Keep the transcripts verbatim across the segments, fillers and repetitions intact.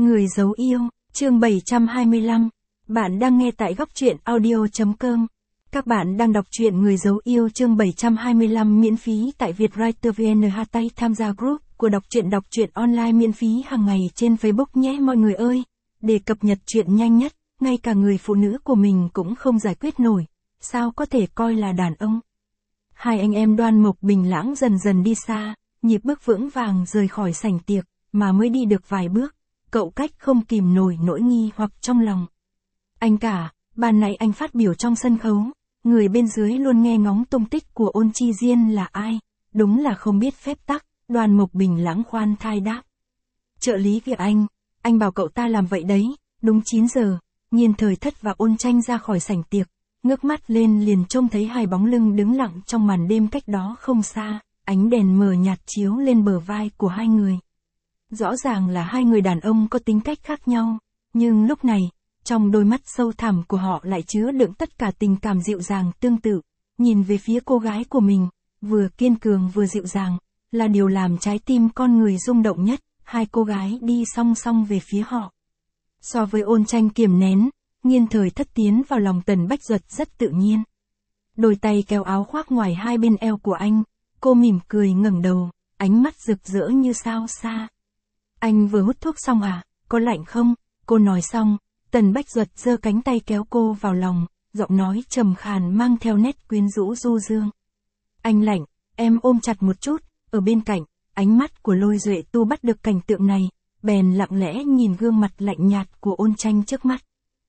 Người giấu yêu, chương bảy trăm hai mươi lăm. Bạn đang nghe tại góc truyện audio chấm com. Các bạn đang đọc truyện Người giấu yêu chương bảy trăm hai mươi lăm miễn phí tại Vietwriter vê en. Hashtag tham gia group của đọc truyện đọc truyện online miễn phí hàng ngày trên Facebook nhé mọi người ơi. Để cập nhật truyện nhanh nhất, ngay cả người phụ nữ của mình cũng không giải quyết nổi, sao có thể coi là đàn ông. Hai anh em Đoan Mộc Bình Lãng dần dần đi xa, nhịp bước vững vàng rời khỏi sảnh tiệc, mà mới đi được vài bước, cậu cách không kìm nổi nỗi nghi hoặc trong lòng. Anh cả, ban nãy anh phát biểu trong sân khấu, người bên dưới luôn nghe ngóng tung tích của Ôn Chi Diên là ai, đúng là không biết phép tắc, Đoan Mộc Bình Lãng khoan thai đáp. Trợ lý việc anh, anh bảo cậu ta làm vậy đấy, đúng chín giờ, Nhiên Thời Thất và Ôn Tranh ra khỏi sảnh tiệc, ngước mắt lên liền trông thấy hai bóng lưng đứng lặng trong màn đêm cách đó không xa, ánh đèn mờ nhạt chiếu lên bờ vai của hai người. Rõ ràng là hai người đàn ông có tính cách khác nhau, nhưng lúc này, trong đôi mắt sâu thẳm của họ lại chứa đựng tất cả tình cảm dịu dàng tương tự, nhìn về phía cô gái của mình, vừa kiên cường vừa dịu dàng, là điều làm trái tim con người rung động nhất, hai cô gái đi song song về phía họ. So với Ôn Tranh kiềm nén, Nhiên Thời Thất tiến vào lòng Tần Bách Duật rất tự nhiên. Đôi tay kéo áo khoác ngoài hai bên eo của anh, cô mỉm cười ngẩng đầu, ánh mắt rực rỡ như sao xa. Anh vừa hút thuốc xong à, có lạnh không? Cô nói xong, Tần Bách Duật giơ cánh tay kéo cô vào lòng, giọng nói trầm khàn mang theo nét quyến rũ du dương. Anh lạnh, em ôm chặt một chút, ở bên cạnh, ánh mắt của Lôi Duệ Tu bắt được cảnh tượng này, bèn lặng lẽ nhìn gương mặt lạnh nhạt của Ôn Tranh trước mắt.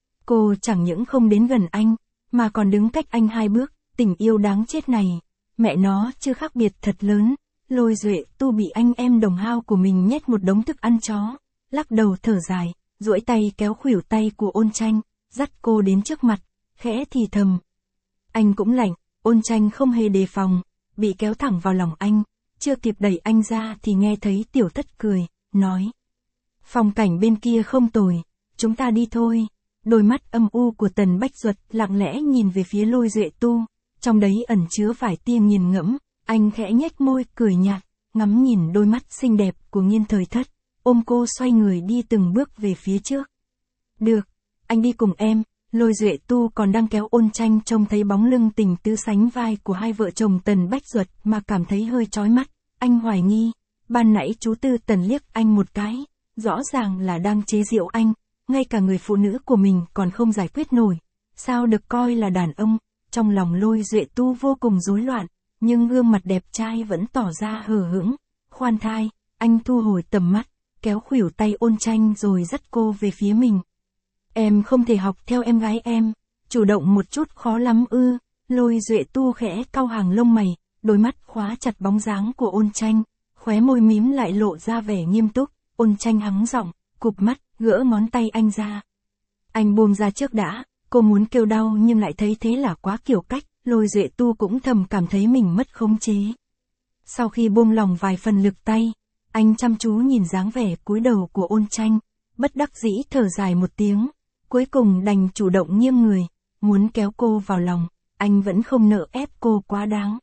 Cô chẳng những không đến gần anh, mà còn đứng cách anh hai bước, tình yêu đáng chết này, mẹ nó chưa khác biệt thật lớn. Lôi Duệ Tu bị anh em đồng hao của mình nhét một đống thức ăn chó, lắc đầu thở dài, duỗi tay kéo khuỷu tay của Ôn Tranh, dắt cô đến trước mặt, khẽ thì thầm. Anh cũng lạnh, Ôn Tranh không hề đề phòng, bị kéo thẳng vào lòng anh, chưa kịp đẩy anh ra thì nghe thấy Tiểu Thất cười, nói. Phong cảnh bên kia không tồi, chúng ta đi thôi. Đôi mắt âm u của Tần Bách Duật lặng lẽ nhìn về phía Lôi Duệ Tu, trong đấy ẩn chứa vài tia nghiền ngẫm. Anh khẽ nhếch môi cười nhạt, ngắm nhìn đôi mắt xinh đẹp của Nhiên Thời Thất, ôm cô xoay người đi từng bước về phía trước. Được, anh đi cùng em. Lôi Duệ Tu còn đang kéo Ôn Tranh trông thấy bóng lưng tình tứ sánh vai của hai vợ chồng Tần Bách Duật mà cảm thấy hơi chói mắt. Anh hoài nghi, ban nãy chú Tư Tần liếc anh một cái, rõ ràng là đang chế giễu anh, ngay cả người phụ nữ của mình còn không giải quyết nổi, sao được coi là đàn ông. Trong lòng Lôi Duệ Tu vô cùng rối loạn, nhưng gương mặt đẹp trai vẫn tỏ ra hờ hững, khoan thai, anh thu hồi tầm mắt, kéo khuỷu tay Ôn Tranh rồi dắt cô về phía mình. Em không thể học theo em gái em, chủ động một chút khó lắm ư. Lôi Duệ Tu khẽ cau hàng lông mày, đôi mắt khóa chặt bóng dáng của Ôn Tranh, khóe môi mím lại lộ ra vẻ nghiêm túc. Ôn Tranh hắng giọng, cụp mắt, gỡ ngón tay anh ra. Anh buông ra trước đã. Cô muốn kêu đau nhưng lại thấy thế là quá kiểu cách. Lôi Duệ Tu cũng thầm cảm thấy mình mất khống chế. Sau khi buông lòng vài phần lực tay, anh chăm chú nhìn dáng vẻ cúi đầu của Ôn Tranh, bất đắc dĩ thở dài một tiếng, cuối cùng đành chủ động nghiêng người, muốn kéo cô vào lòng, anh vẫn không nỡ ép cô quá đáng.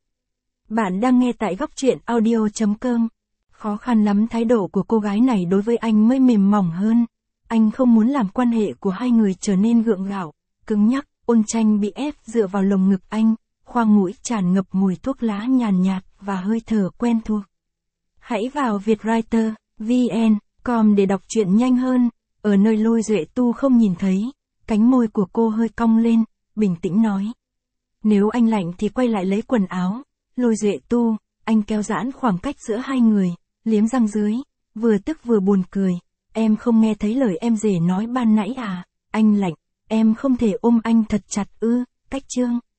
Bạn đang nghe tại góc truyện audio chấm com. Khó khăn lắm thái độ của cô gái này đối với anh mới mềm mỏng hơn. Anh không muốn làm quan hệ của hai người trở nên gượng gạo, cứng nhắc. Ôn Tranh bị ép dựa vào lồng ngực anh, khoang mũi tràn ngập mùi thuốc lá nhàn nhạt và hơi thở quen thuộc. Hãy vào Vietwriter vê en com để đọc truyện nhanh hơn. Ở nơi Lôi Duệ Tu không nhìn thấy, cánh môi của cô hơi cong lên, bình tĩnh nói. Nếu anh lạnh thì quay lại lấy quần áo. Lôi Duệ Tu, anh kéo giãn khoảng cách giữa hai người, liếm răng dưới, vừa tức vừa buồn cười. Em không nghe thấy lời em rể nói ban nãy à? Anh lạnh. Em không thể ôm anh thật chặt ư, cách chương.